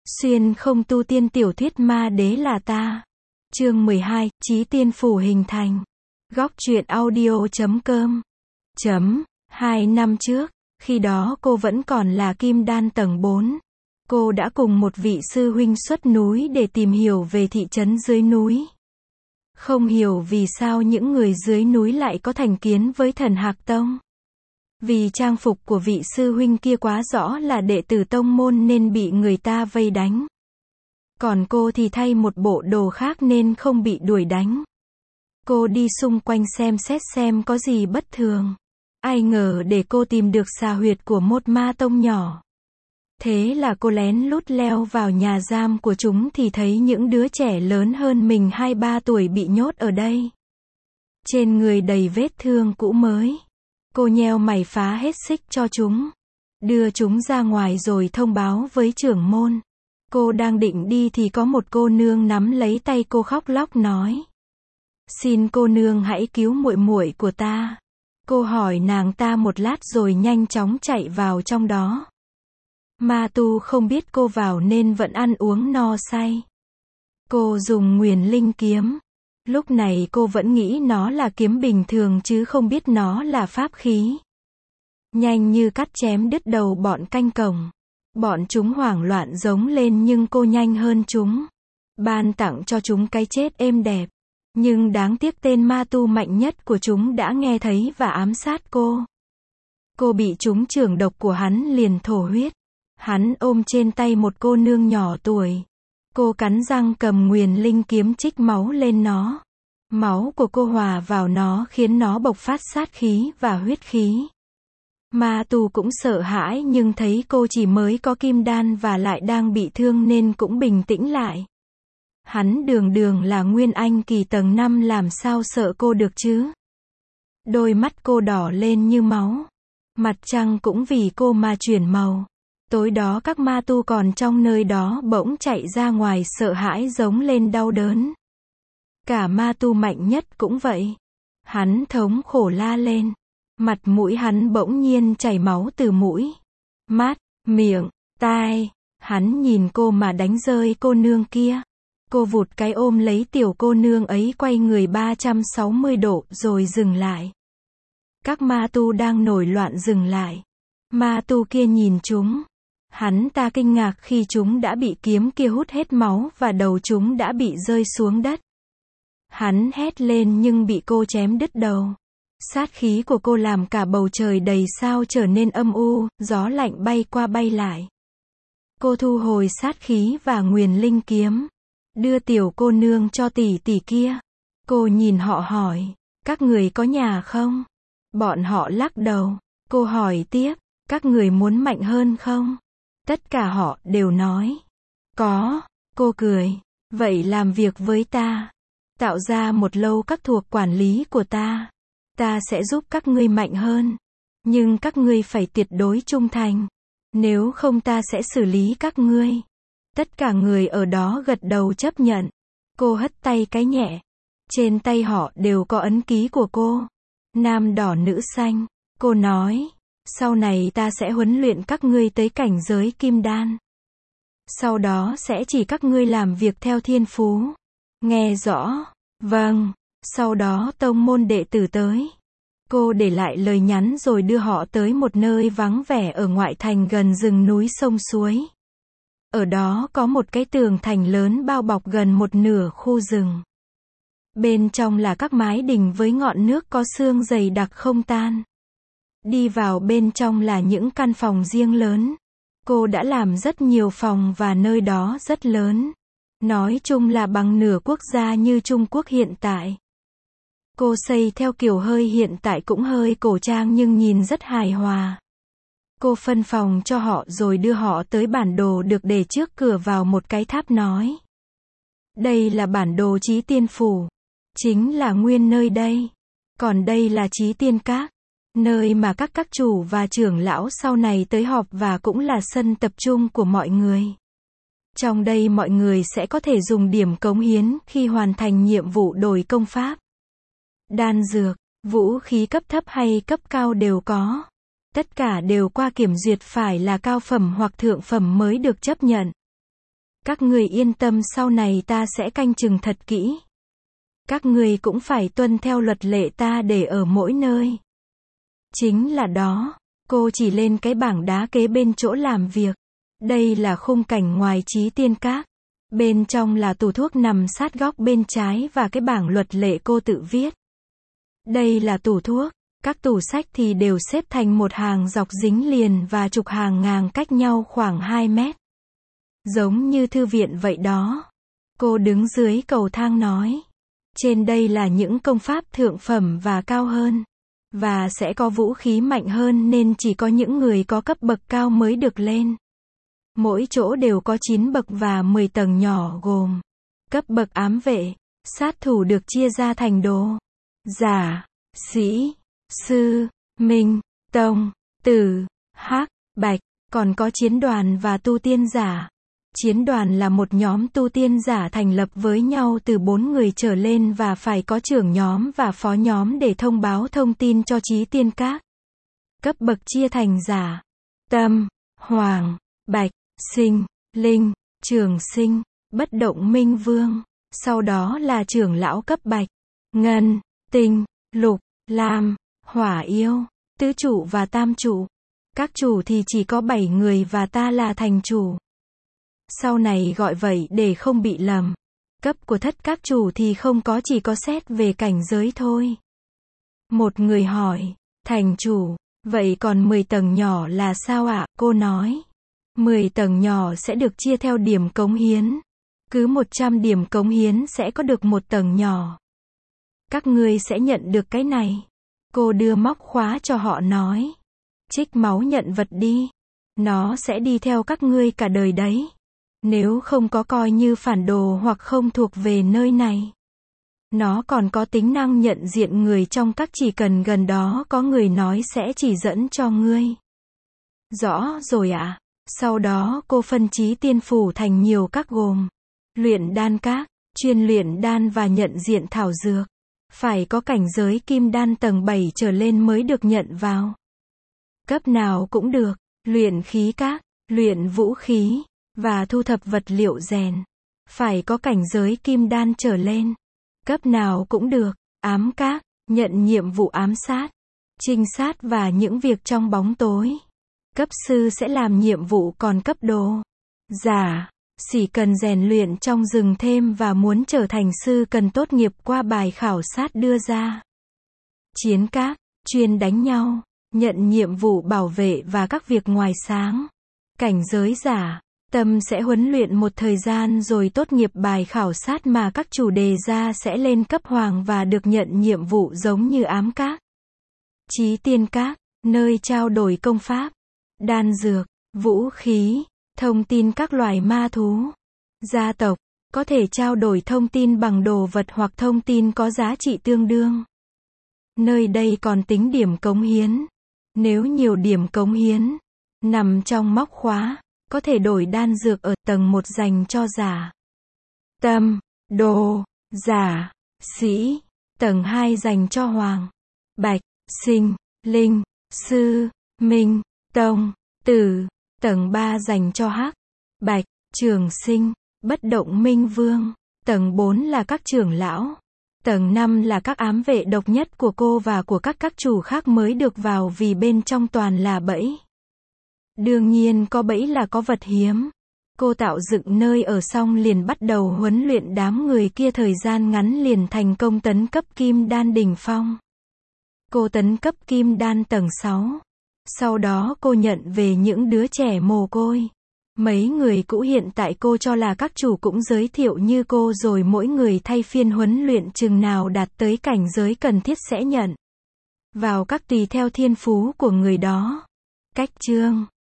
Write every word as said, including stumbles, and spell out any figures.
Xuyên không tu tiên tiểu thuyết ma đế là ta. Chương mười hai, Chí tiên phủ hình thành. Góc truyện audio chấm com. Chấm, hai năm trước, khi đó cô vẫn còn là kim đan tầng bốn. Cô đã cùng một vị sư huynh xuất núi để tìm hiểu về thị trấn dưới núi. Không hiểu vì sao những người dưới núi lại có thành kiến với Thần Hạc Tông. Vì trang phục của vị sư huynh kia quá rõ là đệ tử tông môn nên bị người ta vây đánh. Còn cô thì thay một bộ đồ khác nên không bị đuổi đánh. Cô đi xung quanh xem xét xem có gì bất thường. Ai ngờ để cô tìm được xà huyệt của một ma tông nhỏ. Thế là cô lén lút leo vào nhà giam của chúng thì thấy những đứa trẻ lớn hơn mình hai ba tuổi bị nhốt ở đây. Trên người đầy vết thương cũ mới. Cô nheo mày phá hết xích cho chúng. Đưa chúng ra ngoài rồi thông báo với trưởng môn. Cô đang định đi thì có một cô nương nắm lấy tay cô khóc lóc nói: "Xin cô nương hãy cứu muội muội của ta." Cô hỏi nàng ta một lát rồi nhanh chóng chạy vào trong đó. Ma tu không biết cô vào nên vẫn ăn uống no say. Cô dùng Nguyền Linh kiếm. Lúc này cô vẫn nghĩ nó là kiếm bình thường chứ không biết nó là pháp khí. Nhanh như cắt chém đứt đầu bọn canh cổng. Bọn chúng hoảng loạn giống lên nhưng cô nhanh hơn chúng. Ban tặng cho chúng cái chết êm đẹp. Nhưng đáng tiếc tên ma tu mạnh nhất của chúng đã nghe thấy và ám sát cô. Cô bị trúng chưởng độc của hắn liền thổ huyết. Hắn ôm trên tay một cô nương nhỏ tuổi. Cô cắn răng cầm Nguyền Linh kiếm trích máu lên nó. Máu của cô hòa vào nó khiến nó bộc phát sát khí và huyết khí. Ma tu cũng sợ hãi nhưng thấy cô chỉ mới có kim đan và lại đang bị thương nên cũng bình tĩnh lại. Hắn đường đường là Nguyên Anh kỳ tầng năm làm sao sợ cô được chứ. Đôi mắt cô đỏ lên như máu. Mặt trăng cũng vì cô mà chuyển màu. Tối đó các ma tu còn trong nơi đó bỗng chạy ra ngoài sợ hãi giống lên đau đớn. Cả ma tu mạnh nhất cũng vậy. Hắn thống khổ la lên. Mặt mũi hắn bỗng nhiên chảy máu từ mũi, mắt, miệng, tai. Hắn nhìn cô mà đánh rơi cô nương kia. Cô vụt cái ôm lấy tiểu cô nương ấy quay người ba trăm sáu mươi độ rồi dừng lại. Các ma tu đang nổi loạn dừng lại. Ma tu kia nhìn chúng. Hắn ta kinh ngạc khi chúng đã bị kiếm kia hút hết máu và đầu chúng đã bị rơi xuống đất. Hắn hét lên nhưng bị cô chém đứt đầu. Sát khí của cô làm cả bầu trời đầy sao trở nên âm u, gió lạnh bay qua bay lại. Cô thu hồi sát khí và Nguyền Linh kiếm. Đưa tiểu cô nương cho tỷ tỷ kia. Cô nhìn họ hỏi, các người có nhà không? Bọn họ lắc đầu. Cô hỏi tiếp, các người muốn mạnh hơn không? Tất cả họ đều nói, có. Cô cười, vậy làm việc với ta. Tạo ra một lâu các thuộc quản lý của ta. Ta sẽ giúp các ngươi mạnh hơn. Nhưng các ngươi phải tuyệt đối trung thành. Nếu không ta sẽ xử lý các ngươi. Tất cả người ở đó gật đầu chấp nhận. Cô hất tay cái nhẹ. Trên tay họ đều có ấn ký của cô. Nam đỏ nữ xanh. Cô nói, sau này ta sẽ huấn luyện các ngươi tới cảnh giới kim đan. Sau đó sẽ chỉ các ngươi làm việc theo thiên phú. Nghe rõ? Vâng. Sau đó tông môn đệ tử tới. Cô để lại lời nhắn rồi đưa họ tới một nơi vắng vẻ ở ngoại thành gần rừng núi sông suối. Ở đó có một cái tường thành lớn bao bọc gần một nửa khu rừng. Bên trong là các mái đình với ngọn nước có sương dày đặc không tan. Đi vào bên trong là những căn phòng riêng lớn. Cô đã làm rất nhiều phòng và nơi đó rất lớn. Nói chung là bằng nửa quốc gia như Trung Quốc hiện tại. Cô xây theo kiểu hơi hiện tại cũng hơi cổ trang nhưng nhìn rất hài hòa. Cô phân phòng cho họ rồi đưa họ tới bản đồ được để trước cửa vào một cái tháp nói. Đây là bản đồ Chí Tiên Phủ. Chính là nguyên nơi đây. Còn đây là Chí Tiên Các. Nơi mà các các chủ và trưởng lão sau này tới họp và cũng là sân tập trung của mọi người. Trong đây mọi người sẽ có thể dùng điểm cống hiến khi hoàn thành nhiệm vụ đổi công pháp. Đan dược, vũ khí cấp thấp hay cấp cao đều có. Tất cả đều qua kiểm duyệt phải là cao phẩm hoặc thượng phẩm mới được chấp nhận. Các ngươi yên tâm, sau này ta sẽ canh chừng thật kỹ. Các ngươi cũng phải tuân theo luật lệ ta để ở mỗi nơi. Chính là đó, cô chỉ lên cái bảng đá kế bên chỗ làm việc. Đây là khung cảnh ngoài Chí Tiên Các. Bên trong là tủ thuốc nằm sát góc bên trái và cái bảng luật lệ cô tự viết. Đây là tủ thuốc, các tủ sách thì đều xếp thành một hàng dọc dính liền và trục hàng ngang cách nhau khoảng hai mét. Giống như thư viện vậy đó. Cô đứng dưới cầu thang nói. Trên đây là những công pháp thượng phẩm và cao hơn. Và sẽ có vũ khí mạnh hơn nên chỉ có những người có cấp bậc cao mới được lên. Mỗi chỗ đều có chín bậc và mười tầng nhỏ gồm cấp bậc ám vệ, sát thủ được chia ra thành đồ, giả, sĩ, sư, minh, tông, tử, hắc, bạch, còn có chiến đoàn và tu tiên giả. Chiến đoàn là một nhóm tu tiên giả thành lập với nhau từ bốn người trở lên và phải có trưởng nhóm và phó nhóm để thông báo thông tin cho Chí Tiên Các. Cấp bậc chia thành giả, tâm, hoàng, bạch, sinh, linh, trường sinh, bất động minh vương. Sau đó là trưởng lão cấp bạch, ngân, tinh, lục, lam, hỏa yêu, tứ trụ và tam trụ. Các chủ thì chỉ có bảy người và ta là thành chủ. Sau này gọi vậy để không bị lầm. Cấp của thất các chủ thì không có, chỉ có xét về cảnh giới thôi. Một người hỏi, thành chủ, vậy còn mười tầng nhỏ là sao ạ? Cô nói, mười tầng nhỏ sẽ được chia theo điểm cống hiến. Cứ một trăm điểm cống hiến sẽ có được một tầng nhỏ. Các ngươi sẽ nhận được cái này. Cô đưa móc khóa cho họ nói. Trích máu nhận vật đi. Nó sẽ đi theo các ngươi cả đời đấy. Nếu không có coi như phản đồ hoặc không thuộc về nơi này. Nó còn có tính năng nhận diện người trong các, chỉ cần gần đó có người nói sẽ chỉ dẫn cho ngươi. Rõ rồi ạ. À? Sau đó cô phân Chí Tiên Phủ thành nhiều các gồm luyện đan các, chuyên luyện đan và nhận diện thảo dược. Phải có cảnh giới kim đan tầng bảy trở lên mới được nhận vào. Cấp nào cũng được. Luyện khí các, luyện vũ khí và thu thập vật liệu rèn. Phải có cảnh giới kim đan trở lên. Cấp nào cũng được. Ám các, nhận nhiệm vụ ám sát, trinh sát và những việc trong bóng tối. Cấp sư sẽ làm nhiệm vụ, còn cấp đồ giả, sĩ cần rèn luyện trong rừng thêm và muốn trở thành sư cần tốt nghiệp qua bài khảo sát đưa ra. Chiến các, chuyên đánh nhau, nhận nhiệm vụ bảo vệ và các việc ngoài sáng. Cảnh giới giả, tâm sẽ huấn luyện một thời gian rồi tốt nghiệp bài khảo sát mà các chủ đề ra sẽ lên cấp hoàng và được nhận nhiệm vụ giống như ám các. Chí Tiên các, nơi trao đổi công pháp, đan dược, vũ khí, thông tin các loài ma thú. Gia tộc, có thể trao đổi thông tin bằng đồ vật hoặc thông tin có giá trị tương đương. Nơi đây còn tính điểm cống hiến. Nếu nhiều điểm cống hiến nằm trong móc khóa, có thể đổi đan dược ở tầng một dành cho giả, tâm, đồ, giả, sĩ. Tầng hai dành cho hoàng, bạch, sinh, linh, sư, minh, tông, tử. Tầng ba dành cho hắc, bạch, trường sinh, bất động minh vương. Tầng bốn là các trưởng lão. Tầng năm là các ám vệ độc nhất của cô và của các các chủ khác mới được vào vì bên trong toàn là bẫy. Đương nhiên có bẫy là có vật hiếm. Cô tạo dựng nơi ở xong liền bắt đầu huấn luyện đám người kia, thời gian ngắn liền thành công tấn cấp kim đan đỉnh phong. Cô tấn cấp kim đan tầng sáu. Sau đó cô nhận về những đứa trẻ mồ côi. Mấy người cũ hiện tại cô cho là các chủ cũng giới thiệu như cô rồi mỗi người thay phiên huấn luyện, chừng nào đạt tới cảnh giới cần thiết sẽ nhận vào các tùy theo thiên phú của người đó. Cách chương